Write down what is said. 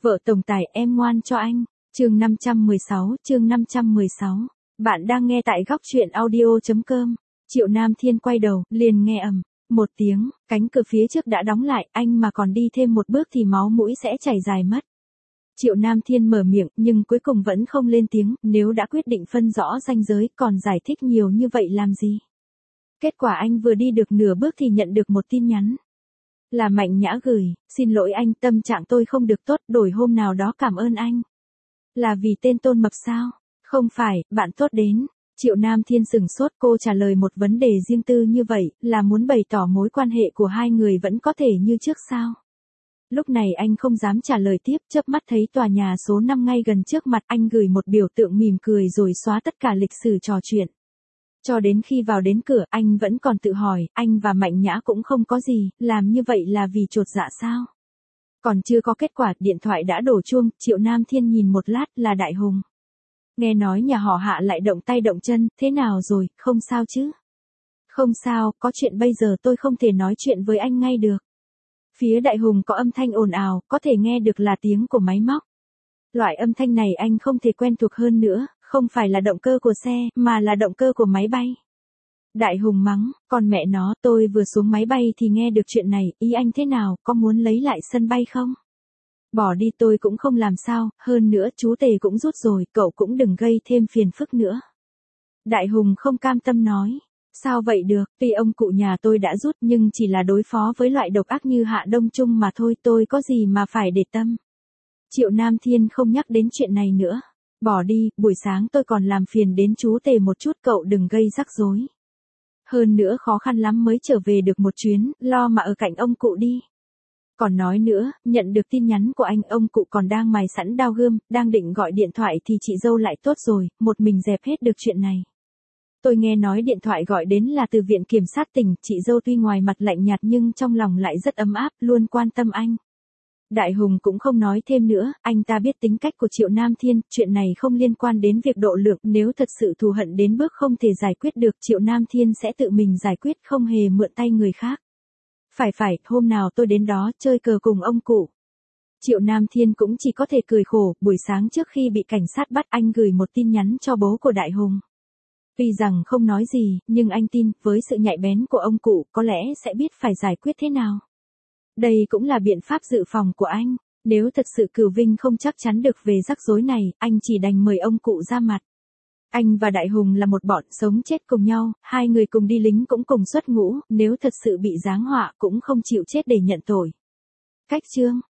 Vợ tổng tài em ngoan cho anh. Chương 516. Bạn đang nghe tại góc truyện audio.com. Triệu Nam Thiên quay đầu, liền nghe ầm một tiếng, cánh cửa phía trước đã đóng lại, anh mà còn đi thêm một bước thì máu mũi sẽ chảy dài mất. Triệu Nam Thiên mở miệng, nhưng cuối cùng vẫn không lên tiếng, nếu đã quyết định phân rõ ranh giới, còn giải thích nhiều như vậy làm gì? Kết quả anh vừa đi được nửa bước thì nhận được một tin nhắn. Là Mạnh Nhã gửi, xin lỗi anh, tâm trạng tôi không được tốt, đổi hôm nào đó cảm ơn anh. Là vì tên Tôn Mập sao? Không phải, bạn tốt đến. Triệu Nam Thiên sửng sốt, cô trả lời một vấn đề riêng tư như vậy, là muốn bày tỏ mối quan hệ của hai người vẫn có thể như trước sao? Lúc này anh không dám trả lời tiếp, chớp mắt thấy tòa nhà số 5 ngay gần trước mặt, anh gửi một biểu tượng mỉm cười rồi xóa tất cả lịch sử trò chuyện. Cho đến khi vào đến cửa, anh vẫn còn tự hỏi, anh và Mạnh Nhã cũng không có gì, làm như vậy là vì chột dạ sao? Còn chưa có kết quả, điện thoại đã đổ chuông, Triệu Nam Thiên nhìn một lát, là Đại Hùng. Nghe nói nhà họ Hạ lại động tay động chân, thế nào rồi, không sao chứ? Không sao, có chuyện bây giờ tôi không thể nói chuyện với anh ngay được. Phía Đại Hùng có âm thanh ồn ào, có thể nghe được là tiếng của máy móc. Loại âm thanh này anh không thể quen thuộc hơn nữa, không phải là động cơ của xe, mà là động cơ của máy bay. Đại Hùng mắng, con mẹ nó, tôi vừa xuống máy bay thì nghe được chuyện này, ý anh thế nào, có muốn lấy lại sân bay không? Bỏ đi, tôi cũng không làm sao, hơn nữa chú Tề cũng rút rồi, cậu cũng đừng gây thêm phiền phức nữa. Đại Hùng không cam tâm nói, sao vậy được, tuy ông cụ nhà tôi đã rút nhưng chỉ là đối phó với loại độc ác như Hạ Đông Trung mà thôi, tôi có gì mà phải để tâm. Triệu Nam Thiên không nhắc đến chuyện này nữa. Bỏ đi, buổi sáng tôi còn làm phiền đến chú Tề một chút, cậu đừng gây rắc rối. Hơn nữa khó khăn lắm mới trở về được một chuyến, lo mà ở cạnh ông cụ đi. Còn nói nữa, nhận được tin nhắn của anh, ông cụ còn đang mài sẵn dao gươm, đang định gọi điện thoại thì chị dâu lại tốt rồi, một mình dẹp hết được chuyện này. Tôi nghe nói điện thoại gọi đến là từ viện kiểm sát tỉnh, chị dâu tuy ngoài mặt lạnh nhạt nhưng trong lòng lại rất ấm áp, luôn quan tâm anh. Đại Hùng cũng không nói thêm nữa, anh ta biết tính cách của Triệu Nam Thiên, chuyện này không liên quan đến việc độ lượng, nếu thật sự thù hận đến bước không thể giải quyết được, Triệu Nam Thiên sẽ tự mình giải quyết, không hề mượn tay người khác. Phải, hôm nào tôi đến đó chơi cờ cùng ông cụ. Triệu Nam Thiên cũng chỉ có thể cười khổ, buổi sáng trước khi bị cảnh sát bắt, anh gửi một tin nhắn cho bố của Đại Hùng. Tuy rằng không nói gì, nhưng anh tin, với sự nhạy bén của ông cụ, có lẽ sẽ biết phải giải quyết thế nào. Đây cũng là biện pháp dự phòng của anh, nếu thật sự Cửu Vinh không chắc chắn được về rắc rối này, anh chỉ đành mời ông cụ ra mặt. Anh và Đại Hùng là một bọn sống chết cùng nhau, hai người cùng đi lính cũng cùng xuất ngũ, nếu thật sự bị giáng họa cũng không chịu chết để nhận tội. Cách chương